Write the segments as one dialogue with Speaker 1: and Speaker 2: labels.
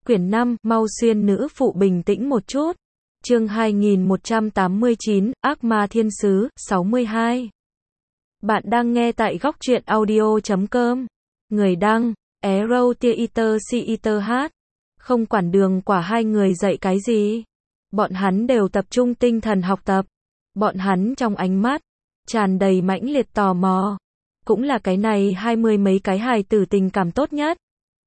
Speaker 1: Quyển 5, mau xuyên nữ phụ bình tĩnh một chút. Chương 2189, Ác ma thiên sứ, 62. Bạn đang nghe tại góc truyện audio.com. Người đăng, Arrow Theater CETH. Không quản đường quả hai người dạy cái gì. Bọn hắn đều tập trung tinh thần học tập. Bọn hắn trong ánh mắt, tràn đầy mãnh liệt tò mò. Cũng là cái này 20 mấy cái hài tử tình cảm tốt nhất.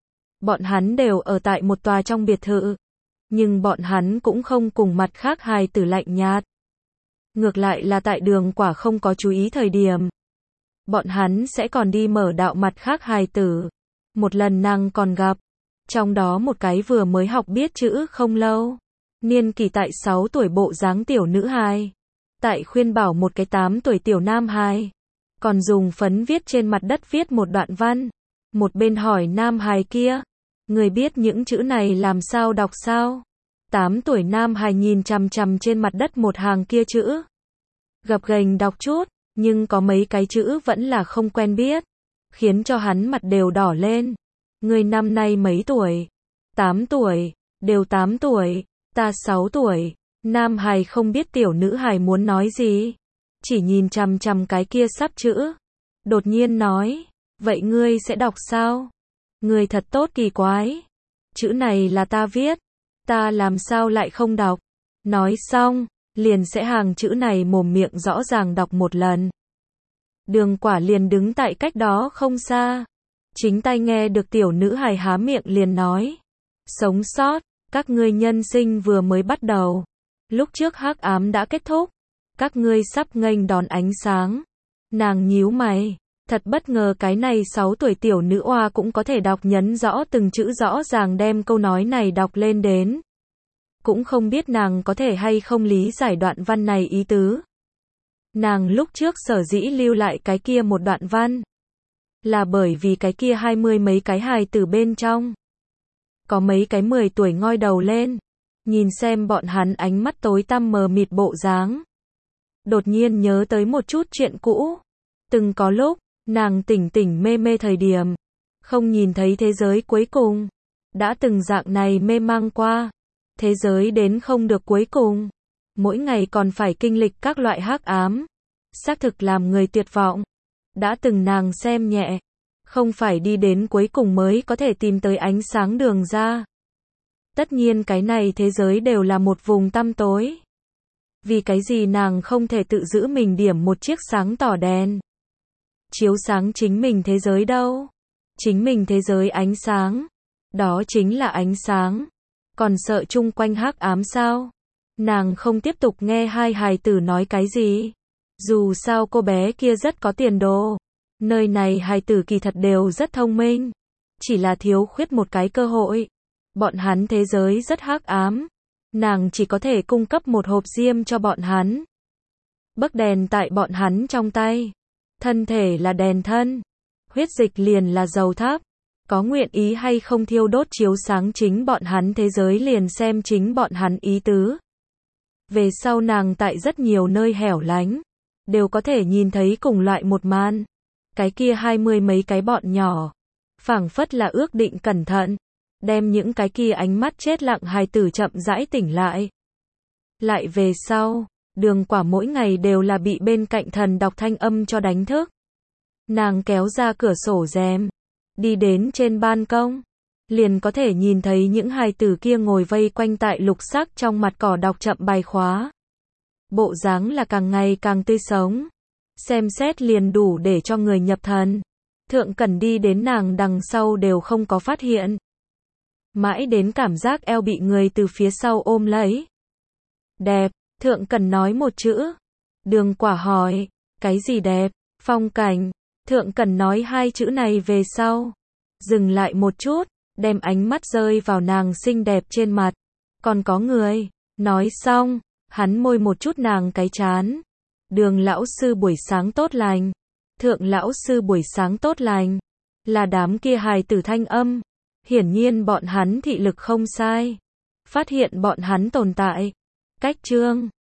Speaker 1: Bọn hắn đều ở tại một tòa trong biệt thự. Nhưng bọn hắn cũng không cùng mặt khác hài tử lạnh nhạt. Ngược lại là tại đường quả không có chú ý thời điểm. Bọn hắn sẽ còn đi mở đạo mặt khác hài tử. Một lần nàng còn gặp. Trong đó một cái vừa mới học biết chữ không lâu. Niên kỷ tại 6 tuổi bộ dáng tiểu nữ hài. Tại khuyên bảo một cái 8 tuổi tiểu nam hài. Còn dùng phấn viết trên mặt đất viết một đoạn văn. Một bên hỏi nam hài kia. Người biết những chữ này làm sao đọc sao? 8 tuổi nam hài nhìn chằm chằm trên mặt đất một hàng kia chữ. Gập ghềnh đọc chút, nhưng có mấy cái chữ vẫn là không quen biết. Khiến cho hắn mặt đều đỏ lên. Người năm nay mấy tuổi? 8 tuổi, đều 8 tuổi, ta 6 tuổi. Nam hài không biết tiểu nữ hài muốn nói gì. Chỉ nhìn chằm chằm cái kia sắp chữ. Đột nhiên nói, vậy ngươi sẽ đọc sao? Ngươi thật tốt kỳ quái. Chữ này là ta viết. Ta làm sao lại không đọc? Nói xong, liền sẽ hàng chữ này mồm miệng rõ ràng đọc một lần. Đường quả liền đứng tại cách đó không xa. Chính tai nghe được tiểu nữ hài há miệng liền nói. Sống sót, các ngươi nhân sinh vừa mới bắt đầu. Lúc trước hắc ám đã kết thúc. Các ngươi sắp nghênh đón ánh sáng. Nàng nhíu mày. Thật bất ngờ cái này 6 tuổi tiểu nữ oa cũng có thể đọc nhấn rõ từng chữ rõ ràng đem câu nói này đọc lên đến. Cũng không biết nàng có thể hay không lý giải đoạn văn này ý tứ. Nàng lúc trước sở dĩ lưu lại cái kia một đoạn văn. Là bởi vì cái kia 20 mấy cái hài tử bên trong. Có mấy cái 10 tuổi ngoi đầu lên. Nhìn xem bọn hắn ánh mắt tối tăm mờ mịt bộ dáng. Đột nhiên nhớ tới một chút chuyện cũ. Từng có lúc, nàng tỉnh tỉnh mê mê thời điểm. Không nhìn thấy thế giới cuối cùng. Đã từng dạng này mê mang qua. Thế giới đến không được cuối cùng. Mỗi ngày còn phải kinh lịch các loại hắc ám. Xác thực làm người tuyệt vọng. Đã từng nàng xem nhẹ. Không phải đi đến cuối cùng mới có thể tìm tới ánh sáng đường ra. Tất nhiên cái này thế giới đều là một vùng tăm tối. Vì cái gì nàng không thể tự giữ mình điểm một chiếc sáng tỏ đèn. Chiếu sáng chính mình thế giới đâu. Chính mình thế giới ánh sáng. Đó chính là ánh sáng. Còn sợ chung quanh hắc ám sao? Nàng không tiếp tục nghe hai hài tử nói cái gì. Dù sao cô bé kia rất có tiền đồ. Nơi này hài tử kỳ thật đều rất thông minh. Chỉ là thiếu khuyết một cái cơ hội. Bọn hắn thế giới rất hắc ám. Nàng chỉ có thể cung cấp một hộp diêm cho bọn hắn. Bấc đèn tại bọn hắn trong tay. Thân thể là đèn thân. Huyết dịch liền là dầu thắp. Có nguyện ý hay không thiêu đốt chiếu sáng chính bọn hắn thế giới liền xem chính bọn hắn ý tứ. Về sau nàng tại rất nhiều nơi hẻo lánh. Đều có thể nhìn thấy cùng loại một màn. Cái kia 20 mấy cái bọn nhỏ. Phảng phất là ước định cẩn thận. Đem những cái kia ánh mắt chết lặng hài tử chậm rãi tỉnh lại. Lại về sau, đường quả mỗi ngày đều là bị bên cạnh thần đọc thanh âm cho đánh thức. Nàng kéo ra cửa sổ rèm. Đi đến trên ban công. Liền có thể nhìn thấy những hài tử kia ngồi vây quanh tại lục sắc trong mặt cỏ đọc chậm bài khóa. Bộ dáng là càng ngày càng tươi sống. Xem xét liền đủ để cho người nhập thần. Thượng Cẩn đi đến nàng đằng sau đều không có phát hiện. Mãi đến cảm giác eo bị người từ phía sau ôm lấy. Đẹp, Thượng Cẩn nói một chữ. Đường quả hỏi, cái gì đẹp? Phong cảnh. Thượng Cẩn nói hai chữ này về sau. Dừng lại một chút, đem ánh mắt rơi vào nàng xinh đẹp trên mặt. Còn có người. Nói xong, hắn môi một chút nàng cái trán. Đường lão sư buổi sáng tốt lành. Thượng lão sư buổi sáng tốt lành. Là đám kia hài tử thanh âm. Hiển nhiên bọn hắn thị lực không sai. Phát hiện bọn hắn tồn tại. Cách chương